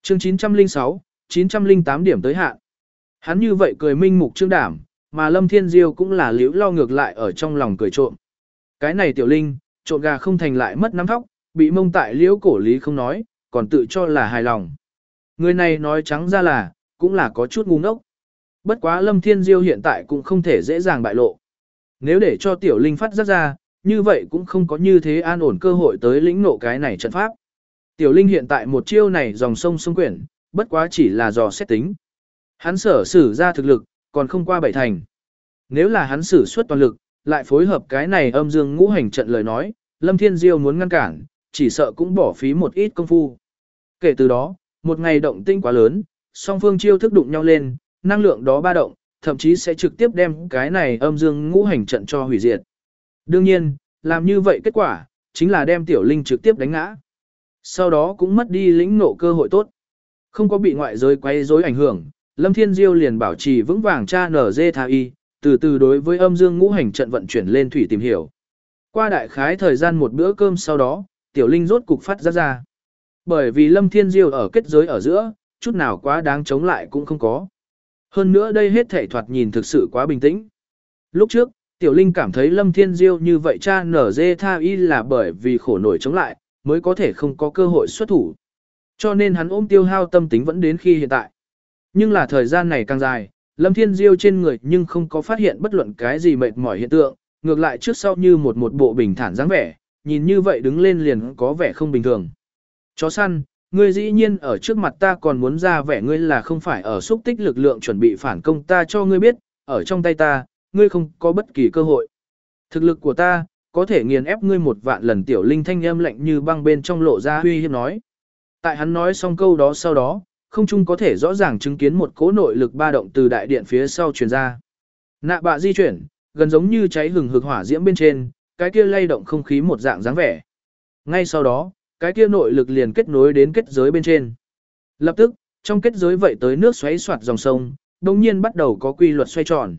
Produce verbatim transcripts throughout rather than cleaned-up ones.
Chương chín trăm lẻ sáu, chín trăm lẻ tám điểm tới hạn. Hắn như vậy cười minh mục trương đảm, mà Lâm Thiên Diêu cũng là liễu lo ngược lại ở trong lòng cười trộm. Cái này tiểu linh, trộn gà không thành lại mất nắm thóc, bị mông tại liễu cổ lý không nói, còn tự cho là hài lòng. Người này nói trắng ra là, cũng là có chút ngu ngốc. Bất quá Lâm Thiên Diêu hiện tại cũng không thể dễ dàng bại lộ. Nếu để cho tiểu linh phát giác ra, như vậy cũng không có như thế an ổn cơ hội tới lĩnh nộ cái này trận pháp. Tiểu linh hiện tại một chiêu này dòng sông sông quyển, bất quá chỉ là dò xét tính. Hắn sở sử ra thực lực, còn không qua bảy thành. Nếu là hắn sử xuất toàn lực, lại phối hợp cái này âm dương ngũ hành trận lời nói, Lâm Thiên Diêu muốn ngăn cản, chỉ sợ cũng bỏ phí một ít công phu. Kể từ đó, một ngày động tinh quá lớn, song phương chiêu thức đụng nhau lên, năng lượng đó ba động, thậm chí sẽ trực tiếp đem cái này âm dương ngũ hành trận cho hủy diệt. Đương nhiên, làm như vậy kết quả, chính là đem tiểu linh trực tiếp đánh ngã. Sau đó cũng mất đi lĩnh ngộ cơ hội tốt. Không có bị ngoại giới quấy rối ảnh hưởng, Lâm Thiên Diêu liền bảo trì vững vàng tra nở dê tha y, từ từ đối với âm dương ngũ hành trận vận chuyển lên thủy tìm hiểu. Qua đại khái thời gian một bữa cơm sau đó, tiểu linh rốt cục phát ra ra. Bởi vì Lâm Thiên Diêu ở kết giới ở giữa, chút nào quá đáng chống lại cũng không có. Hơn nữa đây hết thể thoạt nhìn thực sự quá bình tĩnh. Lúc trước, tiểu linh cảm thấy Lâm Thiên Diêu như vậy cha nở dê tha y là bởi vì khổ nổi chống lại, mới có thể không có cơ hội xuất thủ. Cho nên hắn ôm tiêu hao tâm tính vẫn đến khi hiện tại. Nhưng là thời gian này càng dài, Lâm Thiên Diêu trên người nhưng không có phát hiện bất luận cái gì mệt mỏi hiện tượng, ngược lại trước sau như một một bộ bình thản dáng vẻ, nhìn như vậy đứng lên liền có vẻ không bình thường. Chó săn, ngươi dĩ nhiên ở trước mặt ta còn muốn ra vẻ ngươi là không phải ở xúc tích lực lượng chuẩn bị phản công ta cho ngươi biết, ở trong tay ta, ngươi không có bất kỳ cơ hội. Thực lực của ta, có thể nghiền ép ngươi một vạn lần. Tiểu linh thanh âm lạnh như băng bên trong lộ ra uy hiếp nói. Tại hắn nói xong câu đó sau đó, không chung có thể rõ ràng chứng kiến một cỗ nội lực ba động từ đại điện phía sau truyền ra. Nạ bạ di chuyển, gần giống như cháy hừng hực hỏa diễm bên trên, cái kia lay động không khí một dạng dáng vẻ. Ngay sau đó, cái kia nội lực liền kết nối đến kết giới bên trên. Lập tức, trong kết giới vậy tới nước xoáy xoạt dòng sông, đồng nhiên bắt đầu có quy luật xoay tròn.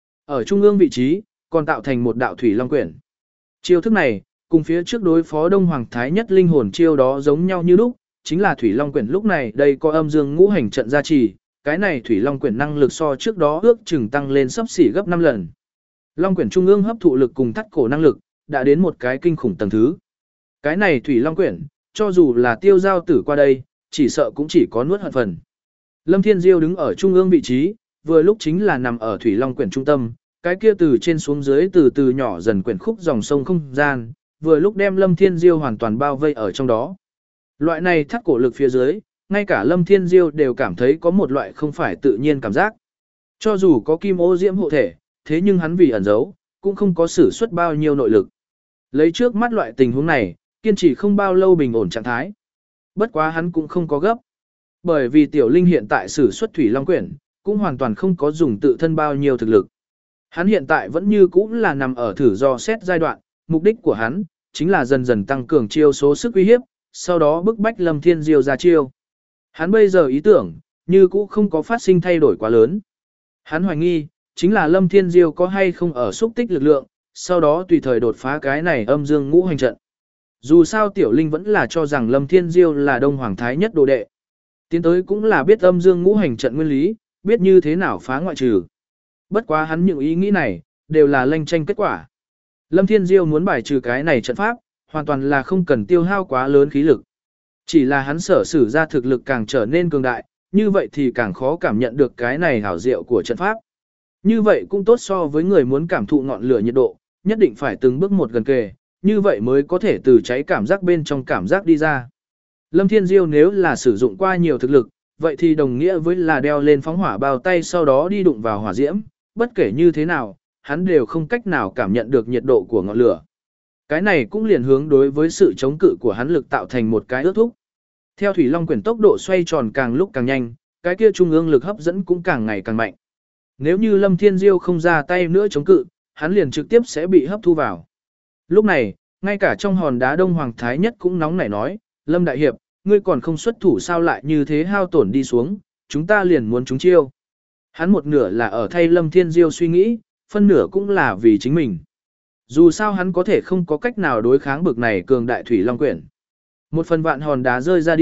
Ở trung ương vị trí, còn tạo thành một đạo thủy long quyển. Chiêu thức này, cùng phía trước đối phó Đông Hoàng Thái Nhất linh hồn chiêu đó giống nhau như lúc, chính là thủy long quyển. Lúc này đây có âm dương ngũ hành trận gia trì, cái này thủy long quyển năng lực so trước đó ước chừng tăng lên sấp xỉ gấp năm lần. Long quyển trung ương hấp thụ lực cùng thắt cổ năng lực, đã đến một cái kinh khủng tầng thứ. Cái này thủy long quyển, cho dù là tiêu giao tử qua đây, chỉ sợ cũng chỉ có nuốt hận phần. Lâm Thiên Diêu đứng ở trung ương vị trí, vừa lúc chính là nằm ở thủy long quyển trung tâm, cái kia từ trên xuống dưới từ từ nhỏ dần quyển khúc dòng sông không gian, vừa lúc đem Lâm Thiên Diêu hoàn toàn bao vây ở trong đó. Loại này thắt cổ lực phía dưới, ngay cả Lâm Thiên Diêu đều cảm thấy có một loại không phải tự nhiên cảm giác. Cho dù có kim ô diễm hộ thể, thế nhưng hắn vì ẩn giấu, cũng không có sử xuất bao nhiêu nội lực. Lấy trước mắt loại tình huống này, kiên trì không bao lâu bình ổn trạng thái. Bất quá hắn cũng không có gấp. Bởi vì tiểu linh hiện tại sử xuất thủy long quyển, cũng hoàn toàn không có dùng tự thân bao nhiêu thực lực. Hắn hiện tại vẫn như cũ là nằm ở thử do xét giai đoạn, mục đích của hắn, chính là dần dần tăng cường chiêu số sức uy hiếp, sau đó bức bách Lâm Thiên Diêu ra chiêu. Hắn bây giờ ý tưởng, như cũ không có phát sinh thay đổi quá lớn. Hắn hoài nghi, chính là Lâm Thiên Diêu có hay không ở xúc tích lực lượng, sau đó tùy thời đột phá cái này âm dương ngũ hành trận. Dù sao Tiểu Linh vẫn là cho rằng Lâm Thiên Diêu là Đông Hoàng Thái Nhất đồ đệ. Tiến tới cũng là biết âm dương ngũ hành trận nguyên lý, biết như thế nào phá ngoại trừ. Bất quá hắn những ý nghĩ này, đều là lanh tranh kết quả. Lâm Thiên Diêu muốn bài trừ cái này trận pháp, hoàn toàn là không cần tiêu hao quá lớn khí lực. Chỉ là hắn sở sử ra thực lực càng trở nên cường đại, như vậy thì càng khó cảm nhận được cái này hảo diệu của trận pháp. Như vậy cũng tốt so với người muốn cảm thụ ngọn lửa nhiệt độ, nhất định phải từng bước một gần kề, như vậy mới có thể từ cháy cảm giác bên trong cảm giác đi ra. Lâm Thiên Diêu nếu là sử dụng qua nhiều thực lực, vậy thì đồng nghĩa với là đeo lên phóng hỏa bao tay sau đó đi đụng vào hỏa diễm, bất kể như thế nào, hắn đều không cách nào cảm nhận được nhiệt độ của ngọn lửa. Cái này cũng liền hướng đối với sự chống cự của hắn lực tạo thành một cái ước thúc. Theo thủy long quyển tốc độ xoay tròn càng lúc càng nhanh, cái kia trung ương lực hấp dẫn cũng càng ngày càng mạnh. Nếu như Lâm Thiên Diêu không ra tay nữa chống cự, hắn liền trực tiếp sẽ bị hấp thu vào. Lúc này, ngay cả trong hòn đá Đông Hoàng Thái Nhất cũng nóng nảy nói, Lâm Đại Hiệp, ngươi còn không xuất thủ sao lại như thế hao tổn đi xuống, chúng ta liền muốn trúng chiêu. Hắn một nửa là ở thay Lâm Thiên Diêu suy nghĩ, phân nửa cũng là vì chính mình. Dù sao hắn có thể không có cách nào đối kháng bực này cường đại thủy long quyển. Một phần vạn hòn đá rơi ra đi,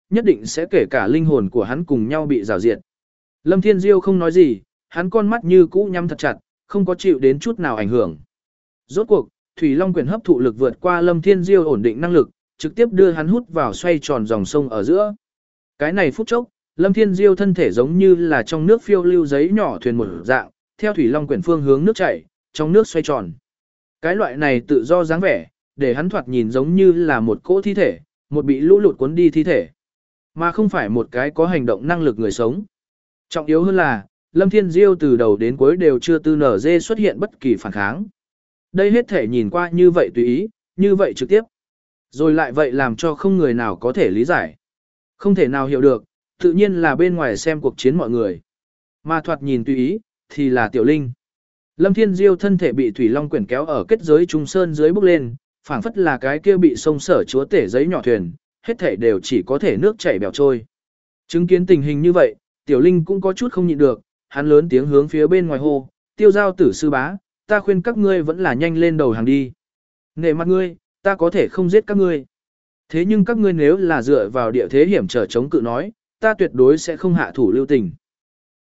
nhất định sẽ kể cả linh hồn của hắn cùng nhau bị rào diệt. Lâm Thiên Diêu không nói gì, hắn con mắt như cũ nhắm thật chặt, không có chịu đến chút nào ảnh hưởng. Rốt cuộc, Thủy Long quyển hấp thụ lực vượt qua Lâm Thiên Diêu ổn định năng lực, trực tiếp đưa hắn hút vào xoay tròn dòng sông ở giữa. Cái này phút chốc, Lâm Thiên Diêu thân thể giống như là trong nước phiêu lưu giấy nhỏ thuyền một dạng, theo Thủy Long quyển phương hướng nước chảy, trong nước xoay tròn. Cái loại này tự do dáng vẻ, để hắn thoạt nhìn giống như là một cỗ thi thể, một bị lũ lụt cuốn đi thi thể, mà không phải một cái có hành động năng lực người sống. Trọng yếu hơn là, Lâm Thiên Diêu từ đầu đến cuối đều chưa tư nở dê xuất hiện bất kỳ phản kháng. Đây hết thể nhìn qua như vậy tùy ý, như vậy trực tiếp. Rồi lại vậy làm cho không người nào có thể lý giải. Không thể nào hiểu được, tự nhiên là bên ngoài xem cuộc chiến mọi người. Mà thoạt nhìn tùy ý, thì là Tiểu Linh. Lâm Thiên Diêu thân thể bị Thủy Long quyển kéo ở kết giới trung sơn dưới bốc lên, phảng phất là cái kia bị sông sở chúa tể giấy nhỏ thuyền, hết thể đều chỉ có thể nước chảy bèo trôi. Chứng kiến tình hình như vậy, Tiểu Linh cũng có chút không nhịn được, hắn lớn tiếng hướng phía bên ngoài hô, Tiêu Giao Tử sư bá, ta khuyên các ngươi vẫn là nhanh lên đầu hàng đi. Nể mặt ngươi, ta có thể không giết các ngươi. Thế nhưng các ngươi nếu là dựa vào địa thế hiểm trở chống cự nói, ta tuyệt đối sẽ không hạ thủ lưu tình.